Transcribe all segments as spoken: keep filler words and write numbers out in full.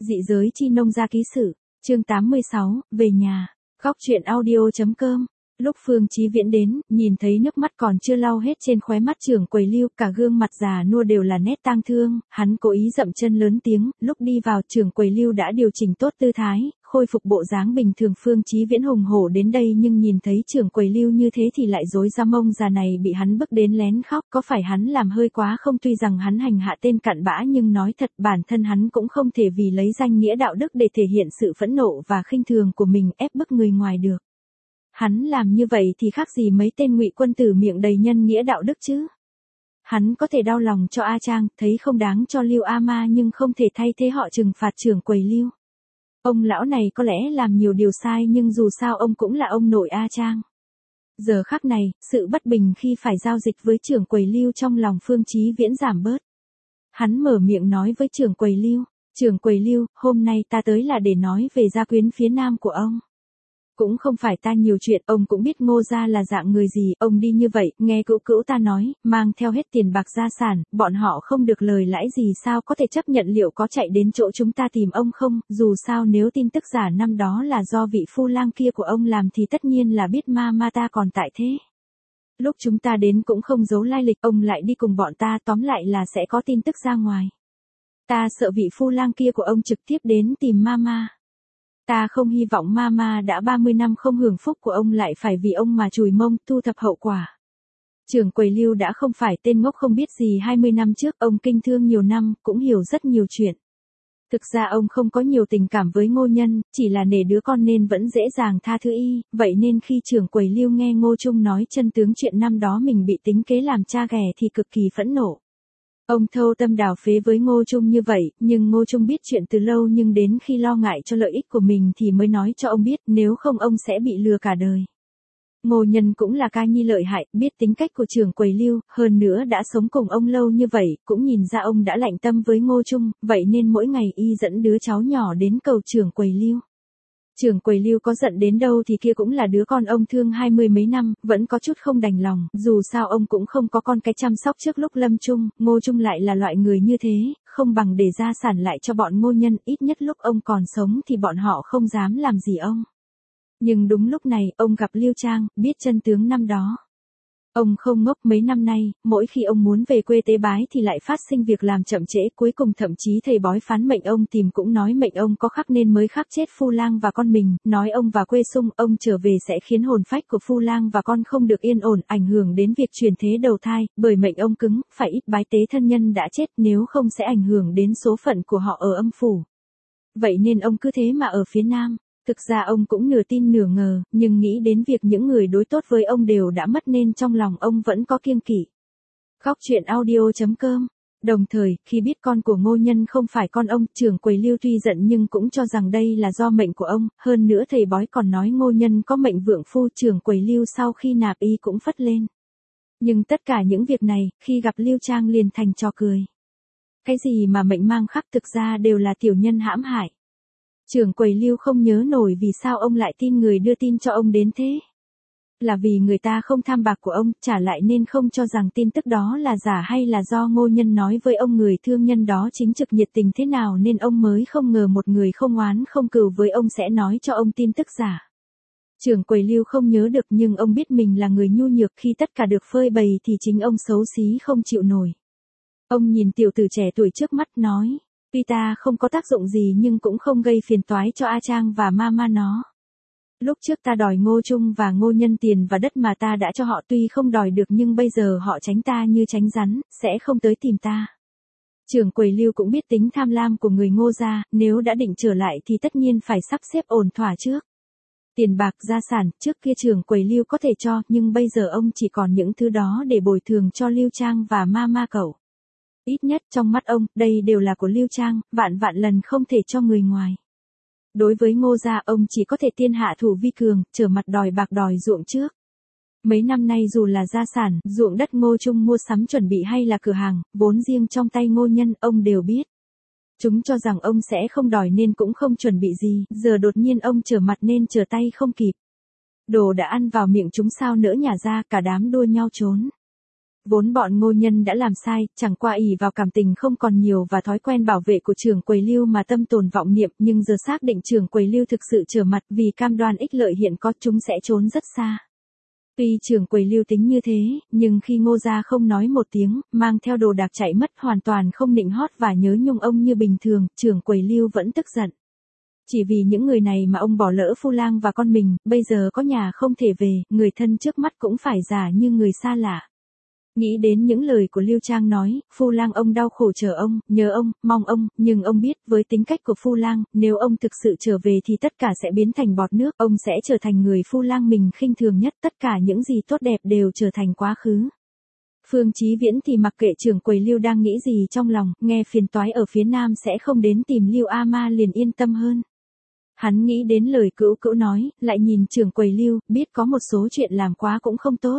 Dị giới chi nông gia ký sự, chương tám mươi sáu, về nhà, góc truyện audio.com. Lúc Phương Chí Viễn đến, nhìn thấy nước mắt còn chưa lau hết trên khóe mắt trưởng quầy Lưu, cả gương mặt già nua đều là nét tang thương, hắn cố ý dậm chân lớn tiếng, lúc đi vào trưởng quầy Lưu đã điều chỉnh tốt tư thái, khôi phục bộ dáng bình thường. Phương Chí Viễn hùng hổ đến đây nhưng nhìn thấy trưởng quầy Lưu như thế thì lại rối ra, mông già này bị hắn bức đến lén khóc, có phải hắn làm hơi quá không? Tuy rằng hắn hành hạ tên cặn bã nhưng nói thật bản thân hắn cũng không thể vì lấy danh nghĩa đạo đức để thể hiện sự phẫn nộ và khinh thường của mình ép bức người ngoài được. Hắn làm như vậy thì khác gì mấy tên ngụy quân tử miệng đầy nhân nghĩa đạo đức chứ. Hắn có thể đau lòng cho A Trang, thấy không đáng cho Lưu A Ma nhưng không thể thay thế họ trừng phạt trưởng quầy Lưu. Ông lão này có lẽ làm nhiều điều sai nhưng dù sao ông cũng là ông nội A Trang. Giờ khắc này, sự bất bình khi phải giao dịch với trưởng quầy Lưu trong lòng Phương Chí Viễn giảm bớt. Hắn mở miệng nói với trưởng quầy Lưu, trưởng quầy Lưu, hôm nay ta tới là để nói về gia quyến phía nam của ông. Cũng không phải ta nhiều chuyện, ông cũng biết Ngô gia là dạng người gì, ông đi như vậy, nghe cữu cữu ta nói, mang theo hết tiền bạc gia sản, bọn họ không được lời lãi gì sao có thể chấp nhận, liệu có chạy đến chỗ chúng ta tìm ông không? Dù sao nếu tin tức giả năm đó là do vị phu lang kia của ông làm thì tất nhiên là biết ma ma ta còn tại thế. Lúc chúng ta đến cũng không giấu lai lịch, ông lại đi cùng bọn ta, tóm lại là sẽ có tin tức ra ngoài. Ta sợ vị phu lang kia của ông trực tiếp đến tìm ma ma. Ta không hy vọng Mama đã ba mươi năm không hưởng phúc của ông lại phải vì ông mà chùi mông, thu thập hậu quả. Trưởng quầy Lưu đã không phải tên ngốc không biết gì, hai mươi năm trước ông kinh thương nhiều năm, cũng hiểu rất nhiều chuyện. Thực ra ông không có nhiều tình cảm với Ngô Nhân, chỉ là nể đứa con nên vẫn dễ dàng tha thứ y, vậy nên khi trưởng quầy Lưu nghe Ngô Trung nói chân tướng chuyện năm đó mình bị tính kế làm cha ghẻ thì cực kỳ phẫn nộ. Ông thâu tâm đào phế với Ngô Trung như vậy, nhưng Ngô Trung biết chuyện từ lâu nhưng đến khi lo ngại cho lợi ích của mình thì mới nói cho ông biết, nếu không ông sẽ bị lừa cả đời. Ngô Nhân cũng là ca nhi lợi hại, biết tính cách của trưởng quầy Lưu, hơn nữa đã sống cùng ông lâu như vậy, cũng nhìn ra ông đã lạnh tâm với Ngô Trung, vậy nên mỗi ngày y dẫn đứa cháu nhỏ đến cầu trưởng quầy Lưu. Trưởng quầy Lưu có giận đến đâu thì kia cũng là đứa con ông thương hai mươi mấy năm, vẫn có chút không đành lòng, dù sao ông cũng không có con cái chăm sóc trước lúc lâm chung, Ngô Trung lại là loại người như thế, không bằng để gia sản lại cho bọn Ngô Nhân, ít nhất lúc ông còn sống thì bọn họ không dám làm gì ông. Nhưng đúng lúc này, ông gặp Lưu Trang, biết chân tướng năm đó. Ông không ngốc, mấy năm nay, mỗi khi ông muốn về quê tế bái thì lại phát sinh việc làm chậm trễ, cuối cùng thậm chí thầy bói phán mệnh ông tìm cũng nói mệnh ông có khắc nên mới khắc chết Phu Lang và con mình, nói ông và quê sung, ông trở về sẽ khiến hồn phách của Phu Lang và con không được yên ổn, ảnh hưởng đến việc chuyển thế đầu thai, bởi mệnh ông cứng, phải ít bái tế thân nhân đã chết, nếu không sẽ ảnh hưởng đến số phận của họ ở âm phủ. Vậy nên ông cứ thế mà ở phía nam. Thực ra ông cũng nửa tin nửa ngờ, nhưng nghĩ đến việc những người đối tốt với ông đều đã mất nên trong lòng ông vẫn có kiêng kỵ. Góc truyện audio.com. Đồng thời, khi biết con của Ngô Nhân không phải con ông, trưởng quầy Lưu tuy giận nhưng cũng cho rằng đây là do mệnh của ông, hơn nữa thầy bói còn nói Ngô Nhân có mệnh vượng phu, trưởng quầy Lưu sau khi nạp y cũng phất lên. Nhưng tất cả những việc này, khi gặp Lưu Trang liền thành trò cười. Cái gì mà mệnh mang khắc thực ra đều là tiểu nhân hãm hại. Trưởng quầy Lưu không nhớ nổi vì sao ông lại tin người đưa tin cho ông đến thế. Là vì người ta không tham bạc của ông, trả lại nên không cho rằng tin tức đó là giả, hay là do Ngô Nhân nói với ông người thương nhân đó chính trực nhiệt tình thế nào nên ông mới không ngờ một người không oán không cừu với ông sẽ nói cho ông tin tức giả. Trưởng quầy Lưu không nhớ được nhưng ông biết mình là người nhu nhược, khi tất cả được phơi bày thì chính ông xấu xí không chịu nổi. Ông nhìn tiểu tử trẻ tuổi trước mắt nói. Tuy ta không có tác dụng gì nhưng cũng không gây phiền toái cho A Trang và Mama nó. Lúc trước ta đòi Ngô Trung và Ngô Nhân tiền và đất mà ta đã cho họ, tuy không đòi được nhưng bây giờ họ tránh ta như tránh rắn, sẽ không tới tìm ta. Trưởng quầy Lưu cũng biết tính tham lam của người Ngô gia, nếu đã định trở lại thì tất nhiên phải sắp xếp ổn thỏa trước. Tiền bạc gia sản, trước kia trưởng quầy Lưu có thể cho, nhưng bây giờ ông chỉ còn những thứ đó để bồi thường cho Lưu Trang và Mama cậu. Ít nhất trong mắt ông, đây đều là của Lưu Trang, vạn vạn lần không thể cho người ngoài. Đối với Ngô gia, ông chỉ có thể tiên hạ thủ vi cường, trở mặt đòi bạc đòi ruộng trước. Mấy năm nay dù là gia sản, ruộng đất Ngô Trung mua sắm chuẩn bị hay là cửa hàng, vốn riêng trong tay Ngô Nhân, ông đều biết. Chúng cho rằng ông sẽ không đòi nên cũng không chuẩn bị gì, giờ đột nhiên ông trở mặt nên trở tay không kịp. Đồ đã ăn vào miệng chúng sao nỡ nhả ra, cả đám đua nhau trốn. Vốn bọn Ngô Nhân đã làm sai, chẳng qua ỷ vào cảm tình không còn nhiều và thói quen bảo vệ của trưởng quầy Lưu mà tâm tồn vọng niệm, nhưng giờ xác định trưởng quầy Lưu thực sự trở mặt vì cam đoan ích lợi hiện có, chúng sẽ trốn rất xa. Tuy trưởng quầy Lưu tính như thế, nhưng khi Ngô gia không nói một tiếng, mang theo đồ đạc chạy mất, hoàn toàn không nịnh hót và nhớ nhung ông như bình thường, trưởng quầy Lưu vẫn tức giận. Chỉ vì những người này mà ông bỏ lỡ Phu Lang và con mình, bây giờ có nhà không thể về, người thân trước mắt cũng phải giả như người xa lạ. Nghĩ đến những lời của Lưu Trang nói, Phu Lang ông đau khổ chờ ông, nhớ ông, mong ông, nhưng ông biết với tính cách của Phu Lang, nếu ông thực sự trở về thì tất cả sẽ biến thành bọt nước, ông sẽ trở thành người Phu Lang mình khinh thường nhất, tất cả những gì tốt đẹp đều trở thành quá khứ. Phương Chí Viễn thì mặc kệ trưởng quầy Lưu đang nghĩ gì trong lòng, nghe phiền toái ở phía Nam sẽ không đến tìm Lưu A Ma liền yên tâm hơn. Hắn nghĩ đến lời Cữu Cữu nói, lại nhìn trưởng quầy Lưu, biết có một số chuyện làm quá cũng không tốt.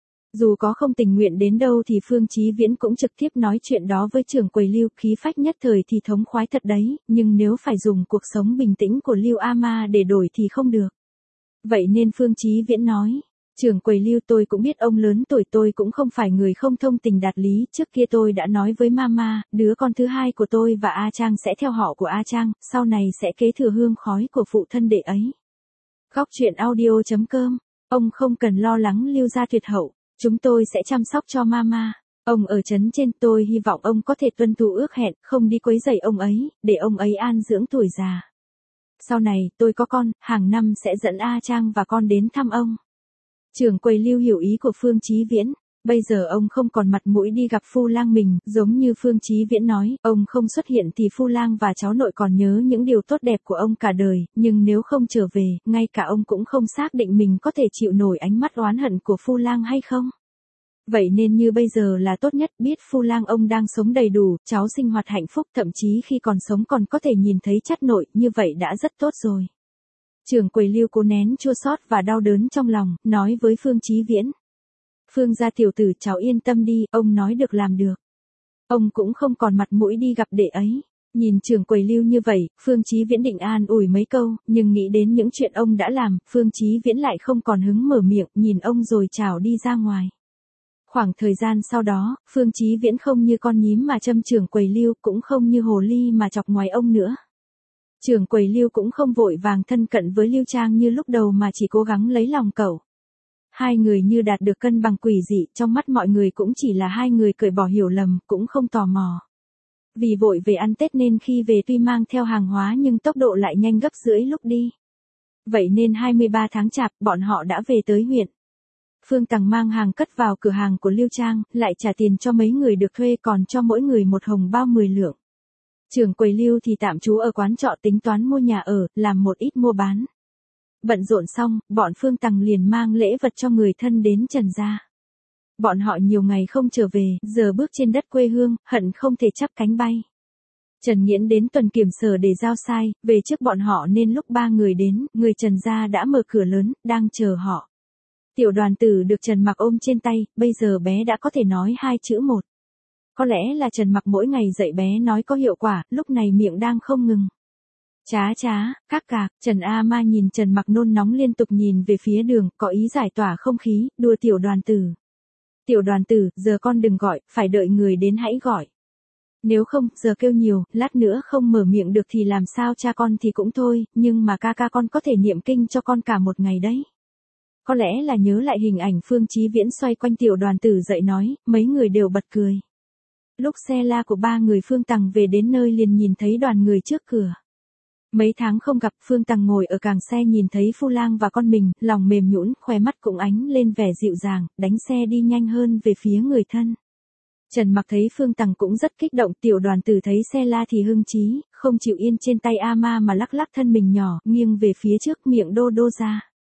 Dù có không tình nguyện đến đâu thì Phương Chí Viễn cũng trực tiếp nói chuyện đó với trưởng quầy Lưu, khí phách nhất thời thì thống khoái thật đấy, nhưng nếu phải dùng cuộc sống bình tĩnh của Lưu A Ma để đổi thì không được. Vậy nên Phương Chí Viễn nói, trưởng quầy Lưu, tôi cũng biết ông lớn tuổi, tôi cũng không phải người không thông tình đạt lý, trước kia tôi đã nói với Mama, đứa con thứ hai của tôi và A Trang sẽ theo họ của A Trang, sau này sẽ kế thừa hương khói của phụ thân đệ ấy. Góc truyện audio chấm com, ông không cần lo lắng Lưu gia tuyệt hậu. Chúng tôi sẽ chăm sóc cho Mama. Ông ở trấn trên, tôi hy vọng ông có thể tuân thủ ước hẹn, không đi quấy rầy ông ấy, để ông ấy an dưỡng tuổi già. Sau này, tôi có con, hàng năm sẽ dẫn A Trang và con đến thăm ông. Trưởng quầy Lưu hiểu ý của Phương Chí Viễn. Bây giờ ông không còn mặt mũi đi gặp Phu Lang mình, giống như Phương Chí Viễn nói, ông không xuất hiện thì Phu Lang và cháu nội còn nhớ những điều tốt đẹp của ông cả đời, nhưng nếu không trở về, ngay cả ông cũng không xác định mình có thể chịu nổi ánh mắt oán hận của Phu Lang hay không. Vậy nên như bây giờ là tốt nhất, biết Phu Lang ông đang sống đầy đủ, cháu sinh hoạt hạnh phúc, thậm chí khi còn sống còn có thể nhìn thấy chắt nội, như vậy đã rất tốt rồi. Trưởng quầy Lưu cố nén chua xót và đau đớn trong lòng, nói với Phương Chí Viễn. Phương gia tiểu tử, cháu yên tâm đi, ông nói được làm được. Ông cũng không còn mặt mũi đi gặp đệ ấy. Nhìn trưởng quầy Lưu như vậy, Phương Chí Viễn định an ủi mấy câu, nhưng nghĩ đến những chuyện ông đã làm, Phương Chí Viễn lại không còn hứng mở miệng, nhìn ông rồi chào đi ra ngoài. Khoảng thời gian sau đó, Phương Chí Viễn không như con nhím mà châm trưởng quầy Lưu, cũng không như hồ ly mà chọc ngoài ông nữa. Trưởng quầy Lưu cũng không vội vàng thân cận với Lưu Trang như lúc đầu mà chỉ cố gắng lấy lòng cậu. Hai người như đạt được cân bằng quỷ dị, trong mắt mọi người cũng chỉ là hai người cởi bỏ hiểu lầm, cũng không tò mò. Vì vội về ăn Tết nên khi về tuy mang theo hàng hóa nhưng tốc độ lại nhanh gấp rưỡi lúc đi. Vậy nên hai mươi ba tháng Chạp, bọn họ đã về tới huyện. Phương Tằng mang hàng cất vào cửa hàng của Lưu Trang, lại trả tiền cho mấy người được thuê, còn cho mỗi người một hồng bao mười lượng. Trưởng quầy Lưu thì tạm trú ở quán trọ tính toán mua nhà ở, làm một ít mua bán. Bận rộn xong, bọn Phương Tằng liền mang lễ vật cho người thân đến Trần gia. Bọn họ nhiều ngày không trở về, giờ bước trên đất quê hương, hận không thể chắp cánh bay. Trần Nghiễn đến tuần kiểm sở để giao sai, về trước bọn họ nên lúc ba người đến, người Trần gia đã mở cửa lớn, đang chờ họ. Tiểu Đoàn Tử được Trần Mặc ôm trên tay, bây giờ bé đã có thể nói hai chữ một. Có lẽ là Trần Mặc mỗi ngày dạy bé nói có hiệu quả, lúc này miệng đang không ngừng. Chá chá, các cạc, Trần A Ma nhìn Trần Mặc nôn nóng liên tục nhìn về phía đường, có ý giải tỏa không khí, đùa Tiểu Đoàn Tử. Tiểu Đoàn Tử, giờ con đừng gọi, phải đợi người đến hãy gọi. Nếu không, giờ kêu nhiều, lát nữa không mở miệng được thì làm sao cha con thì cũng thôi, nhưng mà ca ca con có thể niệm kinh cho con cả một ngày đấy. Có lẽ là nhớ lại hình ảnh Phương Chí Viễn xoay quanh Tiểu Đoàn Tử dậy nói, mấy người đều bật cười. Lúc xe la của ba người Phương Tằng về đến nơi liền nhìn thấy đoàn người trước cửa. Mấy tháng không gặp, Phương Tằng ngồi ở càng xe nhìn thấy Phu Lang và con mình, lòng mềm nhũn, khóe mắt cũng ánh lên vẻ dịu dàng, đánh xe đi nhanh hơn về phía người thân. Trần Mặc thấy Phương Tằng cũng rất kích động, Tiểu Đoàn Tử thấy xe la thì hưng chí, không chịu yên trên tay A Ma mà lắc lắc thân mình nhỏ, nghiêng về phía trước, miệng đô đô ra.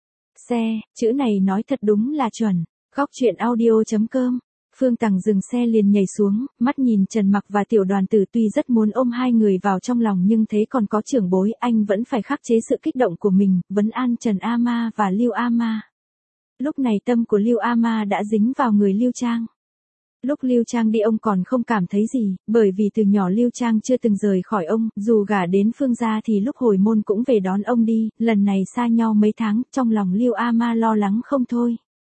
Xe, chữ này nói thật đúng là chuẩn. Góc truyện audio chấm com. Phương Tằng dừng xe liền nhảy xuống, mắt nhìn Trần Mặc và Tiểu Đoàn Tử, tuy rất muốn ôm hai người vào trong lòng nhưng thấy còn có trưởng bối, anh vẫn phải khắc chế sự kích động của mình, vấn an Trần A Ma và Lưu A Ma. Lúc này tâm của Lưu A Ma đã dính vào người Lưu Trang. Lúc Lưu Trang đi ông còn không cảm thấy gì, bởi vì từ nhỏ Lưu Trang chưa từng rời khỏi ông, dù gả đến Phương gia thì lúc hồi môn cũng về đón ông đi, lần này xa nhau mấy tháng, trong lòng Lưu A Ma lo lắng không thôi.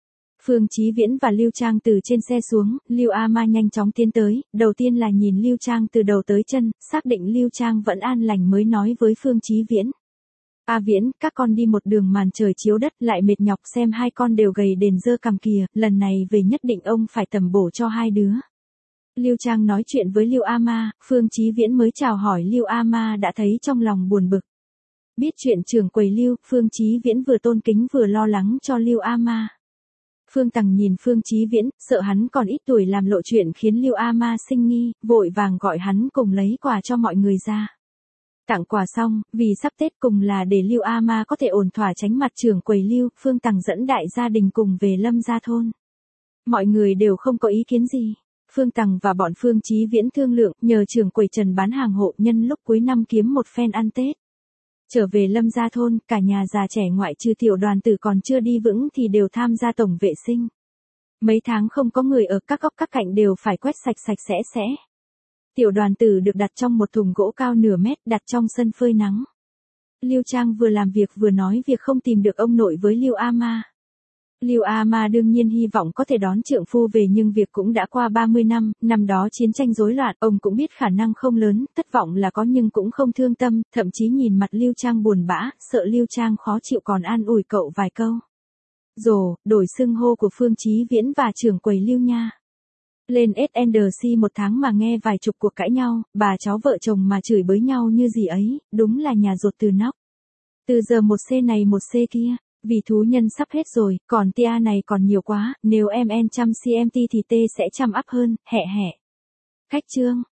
Phương Chí Viễn và Lưu Trang từ trên xe xuống, Lưu A Ma nhanh chóng tiến tới, đầu tiên là nhìn Lưu Trang từ đầu tới chân, xác định Lưu Trang vẫn an lành mới nói với Phương Chí Viễn. A Viễn, các con đi một đường màn trời chiếu đất lại mệt nhọc xem hai con đều gầy đền dơ cằm kìa, lần này về nhất định ông phải tầm bổ cho hai đứa. Lưu Trang nói chuyện với Lưu A Ma, Phương Chí Viễn mới chào hỏi Lưu A Ma đã thấy trong lòng buồn bực. Biết chuyện trưởng quầy Lưu, Phương Chí Viễn vừa tôn kính vừa lo lắng cho Lưu A Ma. Phương Tằng nhìn Phương Chí Viễn, sợ hắn còn ít tuổi làm lộ chuyện khiến Lưu A Ma sinh nghi, vội vàng gọi hắn cùng lấy quà cho mọi người ra. Tặng quà xong, vì sắp Tết cùng là để Lưu A Ma có thể ổn thỏa tránh mặt trưởng quầy Lưu, Phương Tằng dẫn đại gia đình cùng về Lâm Gia thôn. Mọi người đều không có ý kiến gì. Phương Tằng và bọn Phương Chí Viễn thương lượng, nhờ trưởng quầy Trần bán hàng hộ nhân lúc cuối năm kiếm một phen ăn Tết. Trở về Lâm Gia thôn, cả nhà già trẻ ngoại trừ tiểu đoàn tử còn chưa đi vững thì đều tham gia tổng vệ sinh. Mấy tháng không có người ở các góc các cạnh đều phải quét sạch sạch sẽ sẽ. Tiểu đoàn tử được đặt trong một thùng gỗ cao nửa mét đặt trong sân phơi nắng. Lưu Trang vừa làm việc vừa nói việc không tìm được ông nội với Lưu A Ma. Lưu A Ma đương nhiên hy vọng có thể đón trượng phu về nhưng việc cũng đã qua ba mươi năm, năm đó chiến tranh rối loạn, ông cũng biết khả năng không lớn, thất vọng là có nhưng cũng không thương tâm, thậm chí nhìn mặt Lưu Trang buồn bã, sợ Lưu Trang khó chịu còn an ủi cậu vài câu. Rồ, đổi xưng hô của Phương Chí Viễn và trưởng quầy Lưu nha. Lên ét en xê một tháng mà nghe vài chục cuộc cãi nhau, bà cháu vợ chồng mà chửi bới nhau như gì ấy, đúng là nhà ruột từ nóc. Từ giờ một C này một C kia. Vì thú nhân sắp hết rồi, còn tia này còn nhiều quá, nếu em en trăm xê em tê thì T sẽ trăm up hơn, hẹ hẹ. Khách chương.